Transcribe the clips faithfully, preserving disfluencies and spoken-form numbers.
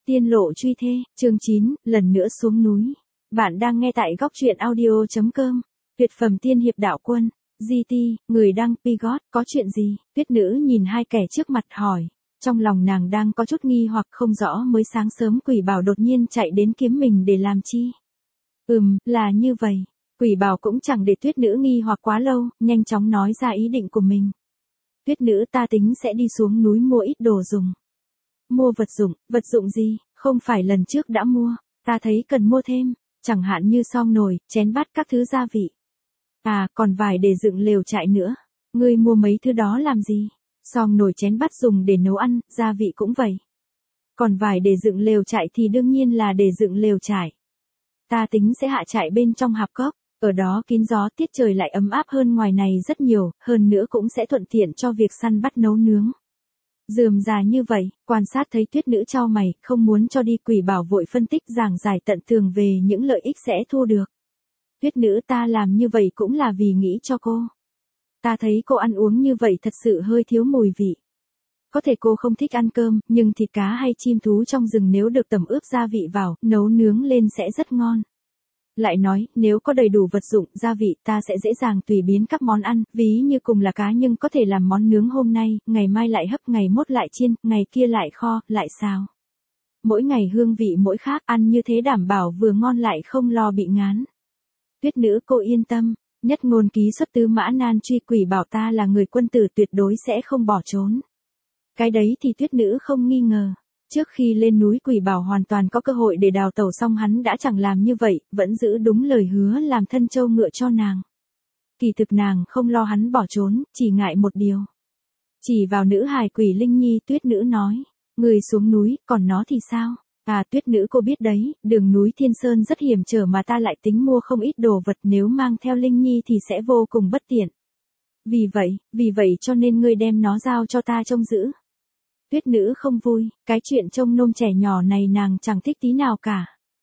Tiên lộ truy thê, chương chín, lần nữa xuống núi. Bạn đang nghe tại góc truyện audio chấm com. Tuyệt phẩm tiên hiệp đạo quân. giê tê, người đăng Pigot, có chuyện gì? Tuyết nữ nhìn hai kẻ trước mặt hỏi. Trong lòng nàng đang có chút nghi hoặc không rõ mới sáng sớm Quỷ Bảo đột nhiên chạy đến kiếm mình để làm chi. Ừm, là như vậy. Quỷ Bảo cũng chẳng để tuyết nữ nghi hoặc quá lâu, nhanh chóng nói ra ý định của mình. Tuyết nữ, ta tính sẽ đi xuống núi mua ít đồ dùng. Mua vật dụng, vật dụng gì, không phải lần trước đã mua, ta thấy cần mua thêm, chẳng hạn như xông nồi, chén bát các thứ gia vị. À, còn vải để dựng lều trại nữa. Ngươi mua mấy thứ đó làm gì? Xông nồi chén bát dùng để nấu ăn, gia vị cũng vậy. Còn vải để dựng lều trại thì đương nhiên là để dựng lều trại. Ta tính sẽ hạ trại bên trong hạp cốc, ở đó kín gió, tiết trời lại ấm áp hơn ngoài này rất nhiều, hơn nữa cũng sẽ thuận tiện cho việc săn bắt nấu nướng. Rườm rà như vậy, quan sát thấy tuyết nữ chau mày, không muốn cho đi. Quỷ Bảo vội phân tích giảng giải tận tường về những lợi ích sẽ thu được. Tuyết nữ, ta làm như vậy cũng là vì nghĩ cho cô. Ta thấy cô ăn uống như vậy thật sự hơi thiếu mùi vị. Có thể cô không thích ăn cơm, nhưng thịt cá hay chim thú trong rừng nếu được tẩm ướp gia vị vào, nấu nướng lên sẽ rất ngon. Lại nói, nếu có đầy đủ vật dụng, gia vị, ta sẽ dễ dàng tùy biến các món ăn, ví như cùng là cá nhưng có thể làm món nướng hôm nay, ngày mai lại hấp, ngày mốt lại chiên, ngày kia lại kho, lại xào. Mỗi ngày hương vị mỗi khác, ăn như thế đảm bảo vừa ngon lại không lo bị ngán. Tuyết nữ, cô yên tâm, nhất ngôn ký xuất tứ mã nan truy. Quỷ Bảo ta là người quân tử tuyệt đối sẽ không bỏ trốn. Cái đấy thì tuyết nữ không nghi ngờ. Trước khi lên núi Quỷ Bảo hoàn toàn có cơ hội để đào tẩu, xong hắn đã chẳng làm như vậy, vẫn giữ đúng lời hứa làm thân trâu ngựa cho nàng. Kỳ thực nàng không lo hắn bỏ trốn, chỉ ngại một điều. Chỉ vào nữ hài Quỷ Linh Nhi, tuyết nữ nói, người xuống núi, còn nó thì sao? À, tuyết nữ, cô biết đấy, đường núi Thiên Sơn rất hiểm trở mà ta lại tính mua không ít đồ vật, nếu mang theo Linh Nhi thì sẽ vô cùng bất tiện. Vì vậy, vì vậy cho nên ngươi đem nó giao cho ta trông giữ. Tuyết nữ không vui, cái chuyện trông nom trẻ nhỏ này nàng chẳng thích tí nào cả.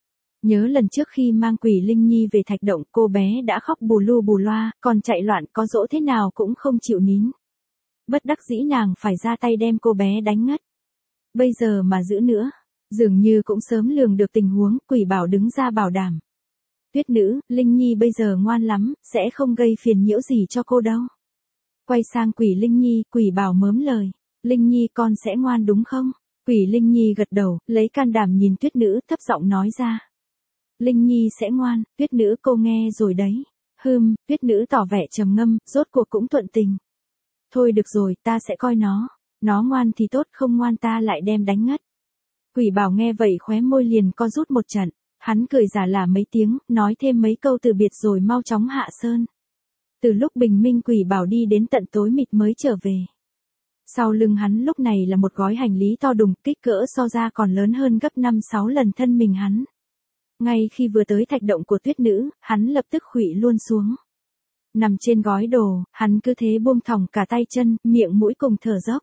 Nhớ lần trước khi mang Quỷ Linh Nhi về thạch động, cô bé đã khóc bù lu bù loa, còn chạy loạn, có dỗ thế nào cũng không chịu nín. Bất đắc dĩ nàng phải ra tay đem cô bé đánh ngất. Bây giờ mà giữ nữa, dường như cũng sớm lường được tình huống. Quỷ Bảo đứng ra bảo đảm. Tuyết nữ, Linh Nhi bây giờ ngoan lắm, sẽ không gây phiền nhiễu gì cho cô đâu. Quay sang Quỷ Linh Nhi, Quỷ Bảo mớm lời. Linh Nhi, con sẽ ngoan đúng không? Quỷ Linh Nhi gật đầu, lấy can đảm nhìn tuyết nữ, thấp giọng nói ra. Linh Nhi sẽ ngoan, tuyết nữ, cô nghe rồi đấy. Hừm, tuyết nữ tỏ vẻ trầm ngâm, rốt cuộc cũng thuận tình. Thôi được rồi, ta sẽ coi nó. Nó ngoan thì tốt, không ngoan ta lại đem đánh ngất. Quỷ Bảo nghe vậy khóe môi liền co rút một trận. Hắn cười giả lả mấy tiếng, nói thêm mấy câu từ biệt rồi mau chóng hạ sơn. Từ lúc bình minh Quỷ Bảo đi đến tận tối mịt mới trở về. Sau lưng hắn lúc này là một gói hành lý to đùng, kích cỡ so ra còn lớn hơn gấp năm sáu lần thân mình hắn. Ngay khi vừa tới thạch động của tuyết nữ, hắn lập tức khuỵu luôn xuống. Nằm trên gói đồ, hắn cứ thế buông thõng cả tay chân, miệng mũi cùng thở dốc.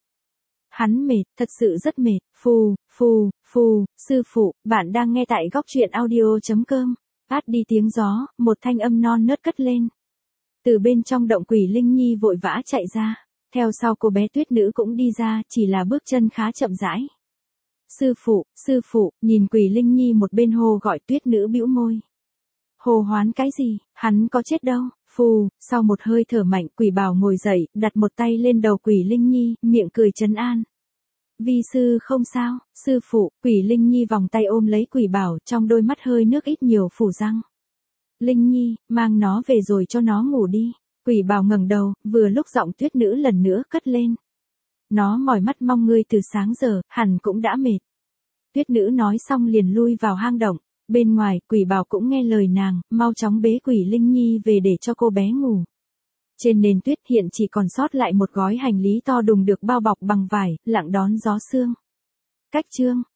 Hắn mệt, thật sự rất mệt. Phù, phù, phù, sư phụ, bạn đang nghe tại góc truyện audio chấm com. Át đi tiếng gió, một thanh âm non nớt cất lên. Từ bên trong động Quỷ Linh Nhi vội vã chạy ra. Theo sau cô bé tuyết nữ cũng đi ra, chỉ là bước chân khá chậm rãi. Sư phụ, sư phụ, nhìn Quỷ Linh Nhi một bên hô gọi, tuyết nữ bĩu môi. Hồ hoán cái gì, hắn có chết đâu. Phù, sau một hơi thở mạnh, Quỷ Bảo ngồi dậy, đặt một tay lên đầu Quỷ Linh Nhi, miệng cười trấn an. Vi sư không sao, sư phụ. Quỷ Linh Nhi vòng tay ôm lấy Quỷ Bảo, trong đôi mắt hơi nước ít nhiều phủ răng. Linh Nhi, mang nó về rồi cho nó ngủ đi. Quỷ Bảo ngẩng đầu, vừa lúc giọng tuyết nữ lần nữa cất lên. Nó mỏi mắt mong ngươi từ sáng giờ, hẳn cũng đã mệt. Tuyết nữ nói xong liền lui vào hang động. Bên ngoài, Quỷ Bảo cũng nghe lời nàng, mau chóng bế Quỷ Linh Nhi về để cho cô bé ngủ. Trên nền tuyết hiện chỉ còn sót lại một gói hành lý to đùng được bao bọc bằng vải, lặng đón gió sương. Cách chương.